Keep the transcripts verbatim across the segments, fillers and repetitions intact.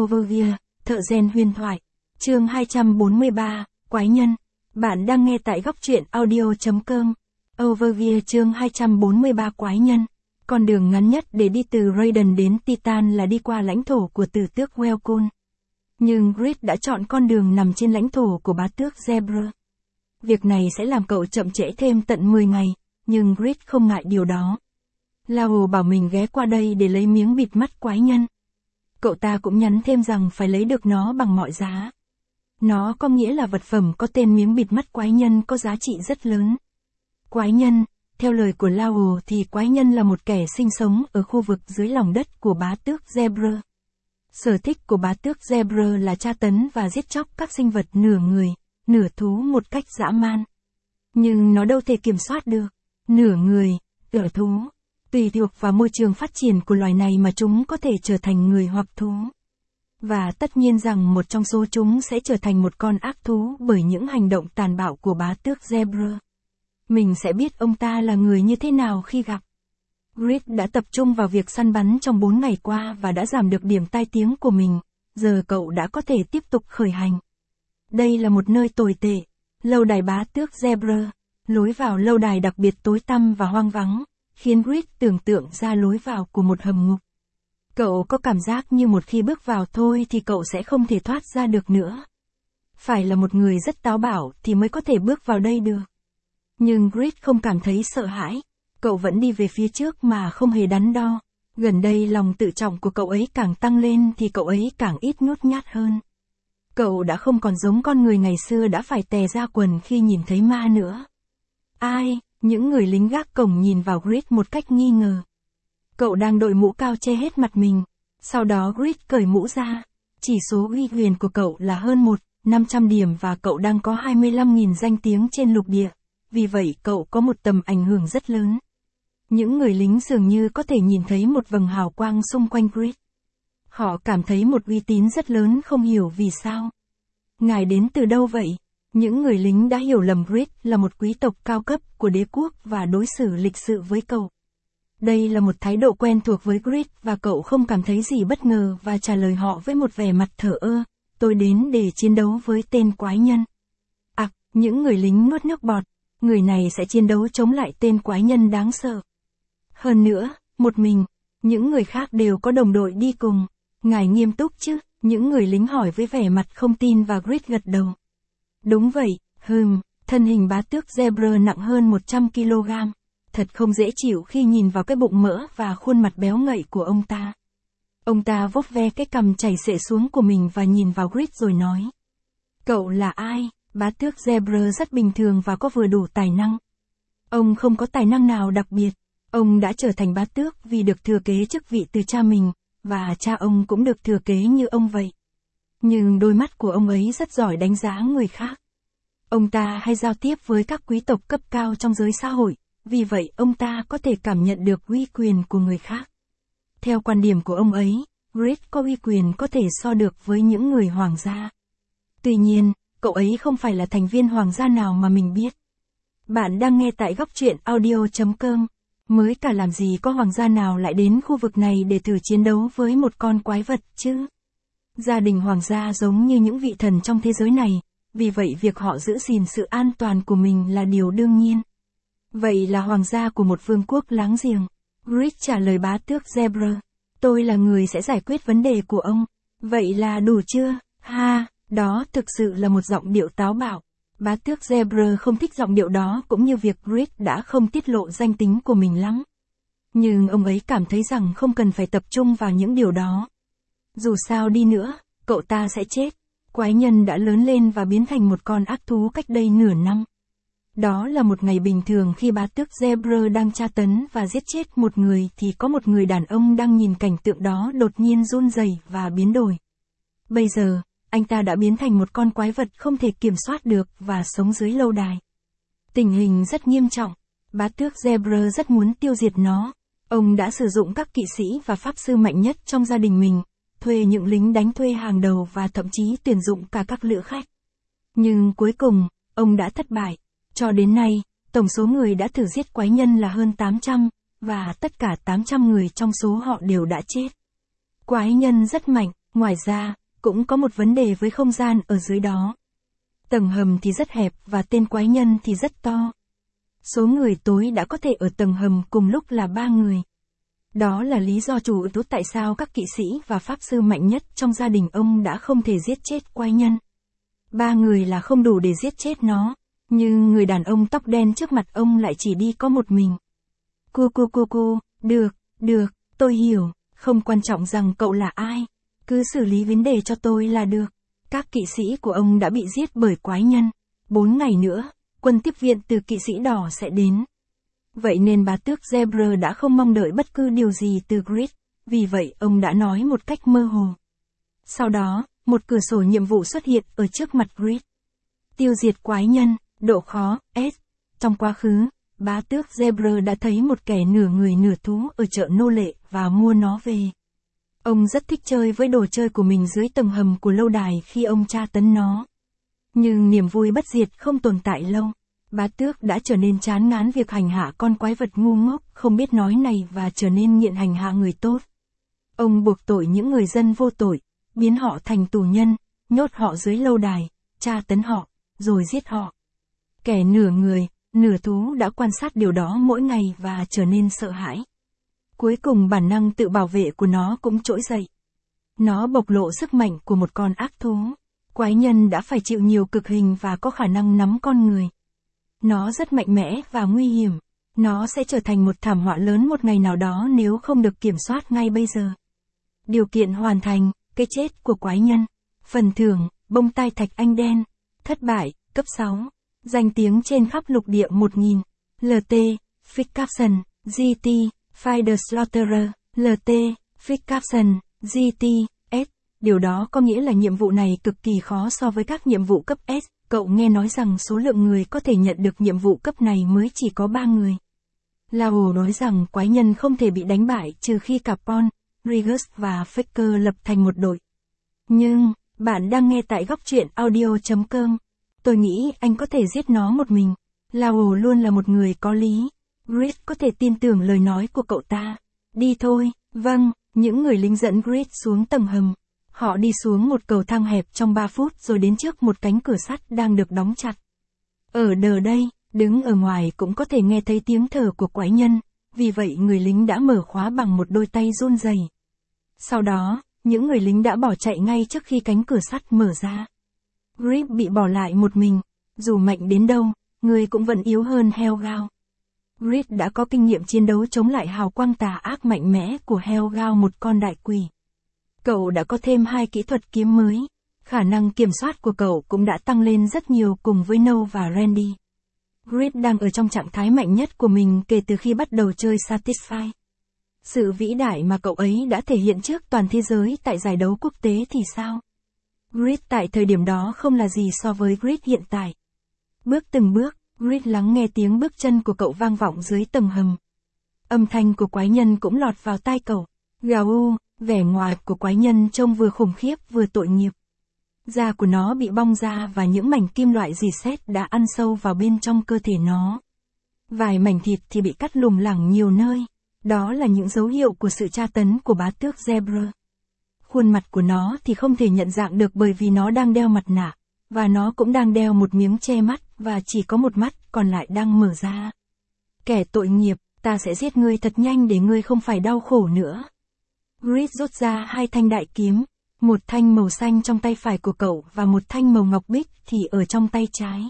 Overview, thợ rèn huyền thoại. Chương hai trăm bốn mươi ba, Quái nhân. Bạn đang nghe tại góc truyện audio.com. Overview chương hai trăm bốn mươi ba Quái nhân. Con đường ngắn nhất để đi từ Raiden đến Titan là đi qua lãnh thổ của tử tước Welkun. Nhưng Grid đã chọn con đường nằm trên lãnh thổ của bá tước Zebra. Việc này sẽ làm cậu chậm trễ thêm tận mười ngày, nhưng Grid không ngại điều đó. Lao bảo mình ghé qua đây để lấy miếng bịt mắt quái nhân. Cậu ta cũng nhắn thêm rằng phải lấy được nó bằng mọi giá. Nó có nghĩa là vật phẩm có tên miếng bịt mắt quái nhân có giá trị rất lớn. Quái nhân, theo lời của Lao thì quái nhân là một kẻ sinh sống ở khu vực dưới lòng đất của bá tước Zebra. Sở thích của bá tước Zebra là tra tấn và giết chóc các sinh vật nửa người, nửa thú một cách dã man. Nhưng nó đâu thể kiểm soát được. Nửa người, nửa thú. Tùy thuộc vào môi trường phát triển của loài này mà chúng có thể trở thành người hoặc thú. Và tất nhiên rằng một trong số chúng sẽ trở thành một con ác thú bởi những hành động tàn bạo của bá tước Zebra. Mình sẽ biết ông ta là người như thế nào khi gặp. Grid đã tập trung vào việc săn bắn trong bốn ngày qua và đã giảm được điểm tai tiếng của mình. Giờ cậu đã có thể tiếp tục khởi hành. Đây là một nơi tồi tệ. Lâu đài bá tước Zebra. Lối vào lâu đài đặc biệt tối tăm và hoang vắng, khiến Grid tưởng tượng ra lối vào của một hầm ngục. Cậu có cảm giác như một khi bước vào thôi thì cậu sẽ không thể thoát ra được nữa. Phải là một người rất táo bạo thì mới có thể bước vào đây được. Nhưng Grid không cảm thấy sợ hãi. Cậu vẫn đi về phía trước mà không hề đắn đo. Gần đây lòng tự trọng của cậu ấy càng tăng lên thì cậu ấy càng ít nhút nhát hơn. Cậu đã không còn giống con người ngày xưa đã phải tè ra quần khi nhìn thấy ma nữa. Ai? Những người lính gác cổng nhìn vào Grid một cách nghi ngờ. Cậu đang đội mũ cao che hết mặt mình. Sau đó Grid cởi mũ ra. Chỉ số uy quyền của cậu là hơn một nghìn năm trăm điểm và cậu đang có hai mươi lăm nghìn danh tiếng trên lục địa. Vì vậy cậu có một tầm ảnh hưởng rất lớn. Những người lính dường như có thể nhìn thấy một vầng hào quang xung quanh Grid. Họ cảm thấy một uy tín rất lớn không hiểu vì sao. Ngài đến từ đâu vậy? Những người lính đã hiểu lầm Grid là một quý tộc cao cấp của đế quốc và đối xử lịch sự với cậu. Đây là một thái độ quen thuộc với Grid và cậu không cảm thấy gì bất ngờ và trả lời họ với một vẻ mặt thờ ơ. Tôi đến để chiến đấu với tên quái nhân. À, những người lính nuốt nước bọt. Người này sẽ chiến đấu chống lại tên quái nhân đáng sợ. Hơn nữa, một mình, những người khác đều có đồng đội đi cùng. Ngài nghiêm túc chứ? Những người lính hỏi với vẻ mặt không tin và Grid gật đầu. Đúng vậy, hừm, thân hình bá tước Zebra nặng hơn một trăm ki lô gam. Thật không dễ chịu khi nhìn vào cái bụng mỡ và khuôn mặt béo ngậy của ông ta. Ông ta vuốt ve cái cằm chảy xệ xuống của mình và nhìn vào Grid rồi nói. Cậu là ai? Bá tước Zebra rất bình thường và có vừa đủ tài năng. Ông không có tài năng nào đặc biệt. Ông đã trở thành bá tước vì được thừa kế chức vị từ cha mình, và cha ông cũng được thừa kế như ông vậy. Nhưng đôi mắt của ông ấy rất giỏi đánh giá người khác. Ông ta hay giao tiếp với các quý tộc cấp cao trong giới xã hội, vì vậy ông ta có thể cảm nhận được uy quyền của người khác. Theo quan điểm của ông ấy, Grid có uy quyền có thể so được với những người hoàng gia. Tuy nhiên, cậu ấy không phải là thành viên hoàng gia nào mà mình biết. Bạn đang nghe tại góc truyện audio.com. Mới cả làm gì có hoàng gia nào lại đến khu vực này để thử chiến đấu với một con quái vật chứ? Gia đình hoàng gia giống như những vị thần trong thế giới này, vì vậy việc họ giữ gìn sự an toàn của mình là điều đương nhiên. Vậy là hoàng gia của một vương quốc láng giềng. Grid trả lời bá tước Zebra. Tôi là người sẽ giải quyết vấn đề của ông. Vậy là đủ chưa? Ha, đó thực sự là một giọng điệu táo bạo. Bá tước Zebra không thích giọng điệu đó cũng như việc Grid đã không tiết lộ danh tính của mình lắm. Nhưng ông ấy cảm thấy rằng không cần phải tập trung vào những điều đó. Dù sao đi nữa, cậu ta sẽ chết. Quái nhân đã lớn lên và biến thành một con ác thú cách đây nửa năm. Đó là một ngày bình thường khi bá tước Zebra đang tra tấn và giết chết một người thì có một người đàn ông đang nhìn cảnh tượng đó đột nhiên run rẩy và biến đổi. Bây giờ, anh ta đã biến thành một con quái vật không thể kiểm soát được và sống dưới lâu đài. Tình hình rất nghiêm trọng. Bá tước Zebra rất muốn tiêu diệt nó. Ông đã sử dụng các kỵ sĩ và pháp sư mạnh nhất trong gia đình mình, thuê những lính đánh thuê hàng đầu và thậm chí tuyển dụng cả các lữ khách. Nhưng cuối cùng, ông đã thất bại. Cho đến nay, tổng số người đã thử giết quái nhân là hơn tám trăm, và tất cả tám trăm người trong số họ đều đã chết. Quái nhân rất mạnh, Ngoài ra, cũng có một vấn đề với không gian ở dưới đó. Tầng hầm thì rất hẹp và tên quái nhân thì rất to. Số người tối đã có thể ở tầng hầm cùng lúc là ba người. Đó là lý do chủ yếu tại sao các kỵ sĩ và pháp sư mạnh nhất trong gia đình ông đã không thể giết chết quái nhân. Ba người là không đủ để giết chết nó, nhưng người đàn ông tóc đen trước mặt ông lại chỉ đi có một mình. Cu cu cu cu, được, được, tôi hiểu, không quan trọng rằng cậu là ai. Cứ xử lý vấn đề cho tôi là được. Các kỵ sĩ của ông đã bị giết bởi quái nhân. Bốn ngày nữa, quân tiếp viện từ kỵ sĩ đỏ sẽ đến. Vậy nên bá tước Zebra đã không mong đợi bất cứ điều gì từ Grid, vì vậy ông đã nói một cách mơ hồ. Sau đó, một cửa sổ nhiệm vụ xuất hiện ở trước mặt Grid. Tiêu diệt quái nhân, độ khó, S. Trong quá khứ, bá tước Zebra đã thấy một kẻ nửa người nửa thú ở chợ nô lệ và mua nó về. Ông rất thích chơi với đồ chơi của mình dưới tầng hầm của lâu đài khi ông tra tấn nó. Nhưng niềm vui bất diệt không tồn tại lâu. Bá tước đã trở nên chán ngán việc hành hạ con quái vật ngu ngốc không biết nói này và trở nên nghiện hành hạ người tốt. Ông buộc tội những người dân vô tội, biến họ thành tù nhân, nhốt họ dưới lâu đài, tra tấn họ, rồi giết họ. Kẻ nửa người, nửa thú đã quan sát điều đó mỗi ngày và trở nên sợ hãi. Cuối cùng bản năng tự bảo vệ của nó cũng trỗi dậy. Nó bộc lộ sức mạnh của một con ác thú. Quái nhân đã phải chịu nhiều cực hình và có khả năng nắm con người. Nó rất mạnh mẽ và nguy hiểm. Nó sẽ trở thành một thảm họa lớn một ngày nào đó nếu không được kiểm soát ngay bây giờ. Điều kiện hoàn thành, cái chết của quái nhân. Phần thưởng, bông tai thạch anh đen. Thất bại, cấp sáu. Danh tiếng trên khắp lục địa một nghìn. lờ tê, Fick Capson, giê tê, Finder Slaughterer, lờ tê, Fick Capson, giê tê, S. Điều đó có nghĩa là nhiệm vụ này cực kỳ khó so với các nhiệm vụ cấp S. Cậu nghe nói rằng số lượng người có thể nhận được nhiệm vụ cấp này mới chỉ có ba người. Lao nói rằng quái nhân không thể bị đánh bại trừ khi Capon, Rigus và Faker lập thành một đội. Nhưng, bạn đang nghe tại góc truyện audio chấm com. Tôi nghĩ anh có thể giết nó một mình. Lao luôn là một người có lý. Grid có thể tin tưởng lời nói của cậu ta. Đi thôi, vâng, những người lính dẫn Grid xuống tầng hầm. Họ đi xuống một cầu thang hẹp trong ba phút rồi đến trước một cánh cửa sắt đang được đóng chặt. Ở đờ đây, đứng ở ngoài cũng có thể nghe thấy tiếng thở của quái nhân, vì vậy người lính đã mở khóa bằng một đôi tay run rẩy. Sau đó, những người lính đã bỏ chạy ngay trước khi cánh cửa sắt mở ra. Grid bị bỏ lại một mình, dù mạnh đến đâu, người cũng vẫn yếu hơn Helgao. Grid đã có kinh nghiệm chiến đấu chống lại hào quang tà ác mạnh mẽ của Helgao, một con đại quỷ. Cậu đã có thêm hai kỹ thuật kiếm mới. Khả năng kiểm soát của cậu cũng đã tăng lên rất nhiều cùng với No và Randy. Grid đang ở trong trạng thái mạnh nhất của mình kể từ khi bắt đầu chơi Satisfy. Sự vĩ đại mà cậu ấy đã thể hiện trước toàn thế giới tại giải đấu quốc tế thì sao? Grid tại thời điểm đó không là gì so với Grid hiện tại. Bước từng bước, Grid lắng nghe tiếng bước chân của cậu vang vọng dưới tầng hầm. Âm thanh của quái nhân cũng lọt vào tai cậu. Gào u, vẻ ngoài của quái nhân trông vừa khủng khiếp vừa tội nghiệp. Da của nó bị bong ra và những mảnh kim loại rỉ sét đã ăn sâu vào bên trong cơ thể nó. Vài mảnh thịt thì bị cắt lủng lẳng nhiều nơi. Đó là những dấu hiệu của sự tra tấn của bá tước Zebra. Khuôn mặt của nó thì không thể nhận dạng được bởi vì nó đang đeo mặt nạ, và nó cũng đang đeo một miếng che mắt và chỉ có một mắt còn lại đang mở ra. Kẻ tội nghiệp, ta sẽ giết ngươi thật nhanh để ngươi không phải đau khổ nữa. Grid rút ra hai thanh đại kiếm, một thanh màu xanh trong tay phải của cậu và một thanh màu ngọc bích thì ở trong tay trái.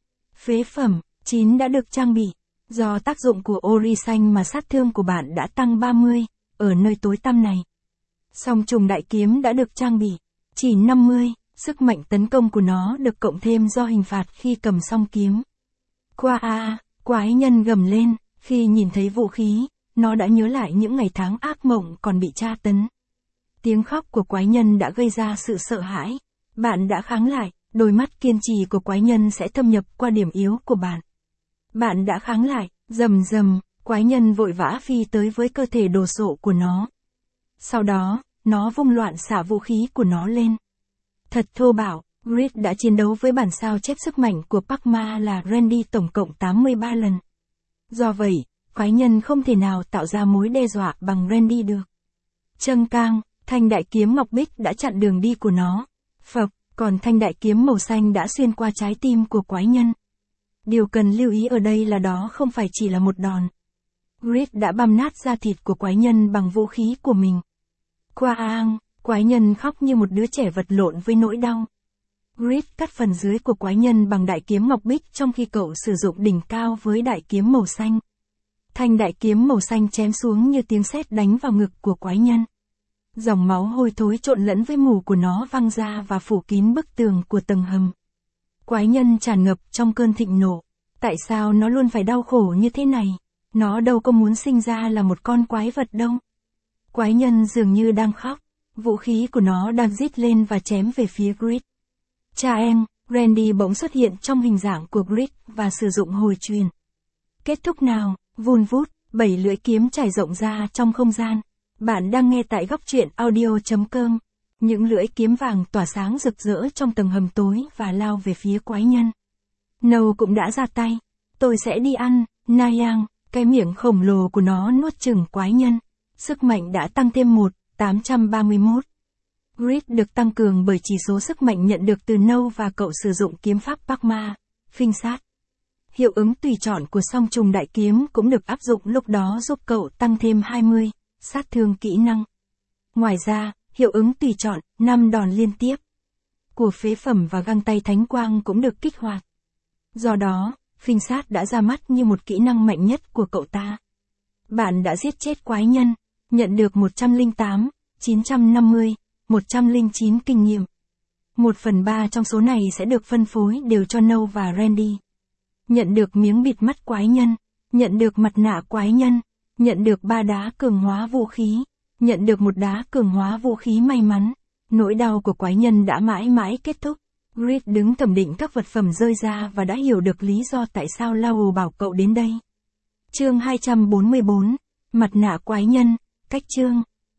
Phế phẩm, chín đã được trang bị. Do tác dụng của ori xanh mà sát thương của bạn đã tăng ba mươi, ở nơi tối tăm này. Song trùng đại kiếm đã được trang bị, chỉ năm mươi, sức mạnh tấn công của nó được cộng thêm do hình phạt khi cầm song kiếm. Qua a, quái nhân gầm lên, khi nhìn thấy vũ khí, nó đã nhớ lại những ngày tháng ác mộng còn bị tra tấn. Tiếng khóc của quái nhân đã gây ra sự sợ hãi. Bạn đã kháng lại, đôi mắt kiên trì của quái nhân sẽ thâm nhập qua điểm yếu của bạn. Bạn đã kháng lại, rầm rầm, quái nhân vội vã phi tới với cơ thể đồ sộ của nó. Sau đó, nó vung loạn xả vũ khí của nó lên. Thật thô bạo, Grid đã chiến đấu với bản sao chép sức mạnh của Pacma là Randy tổng cộng tám mươi ba lần. Do vậy, quái nhân không thể nào tạo ra mối đe dọa bằng Randy được. Châng cang, Thanh đại kiếm ngọc bích đã chặn đường đi của nó. Phập, còn thanh đại kiếm màu xanh đã xuyên qua trái tim của quái nhân. Điều cần lưu ý ở đây là đó không phải chỉ là một đòn. Grid đã băm nát da thịt của quái nhân bằng vũ khí của mình. Quang, quái nhân khóc như một đứa trẻ vật lộn với nỗi đau. Grid cắt phần dưới của quái nhân bằng đại kiếm ngọc bích trong khi cậu sử dụng đỉnh cao với đại kiếm màu xanh. Thanh đại kiếm màu xanh chém xuống như tiếng sét đánh vào ngực của quái nhân. Dòng máu hôi thối trộn lẫn với mù của nó văng ra và phủ kín bức tường của tầng hầm. Quái nhân tràn ngập trong cơn thịnh nộ. Tại sao nó luôn phải đau khổ như thế này? Nó đâu có muốn sinh ra là một con quái vật đâu. Quái nhân dường như đang khóc. Vũ khí của nó đang rít lên và chém về phía Grid. Cha em, Randy bỗng xuất hiện trong hình dạng của Grid và sử dụng hồi truyền. Kết thúc nào, vun vút, bảy lưỡi kiếm trải rộng ra trong không gian. Bạn đang nghe tại góc truyện audio chấm com. Những lưỡi kiếm vàng tỏa sáng rực rỡ trong tầng hầm tối và lao về phía quái nhân. Nâu cũng đã ra tay. Tôi sẽ đi ăn, Nayang, cái miệng khổng lồ của nó nuốt chửng quái nhân. Sức mạnh đã tăng thêm một, tám trăm ba mươi mốt. Grid được tăng cường bởi chỉ số sức mạnh nhận được từ Nâu và cậu sử dụng kiếm pháp Pakma, phinh sát. Hiệu ứng tùy chọn của song trùng đại kiếm cũng được áp dụng lúc đó giúp cậu tăng thêm hai mươi, sát thương kỹ năng. Ngoài ra, hiệu ứng tùy chọn, năm đòn liên tiếp của phế phẩm và găng tay thánh quang cũng được kích hoạt. Do đó, phinh sát đã ra mắt như một kỹ năng mạnh nhất của cậu ta. Bạn đã giết chết quái nhân, nhận được một trăm lẻ tám, chín trăm năm mươi, một trăm lẻ chín kinh nghiệm. một phần ba trong số này sẽ được phân phối đều cho Nâu và Randy. Nhận được miếng bịt mắt quái nhân, nhận được mặt nạ quái nhân, nhận được ba đá cường hóa vũ khí, nhận được một đá cường hóa vũ khí may mắn. Nỗi đau của quái nhân đã mãi mãi kết thúc. Grid đứng thẩm định các vật phẩm rơi ra và đã hiểu được lý do tại sao Lao bảo cậu đến đây. Chương hai trăm bốn mươi bốn, mặt nạ quái nhân, cách chương.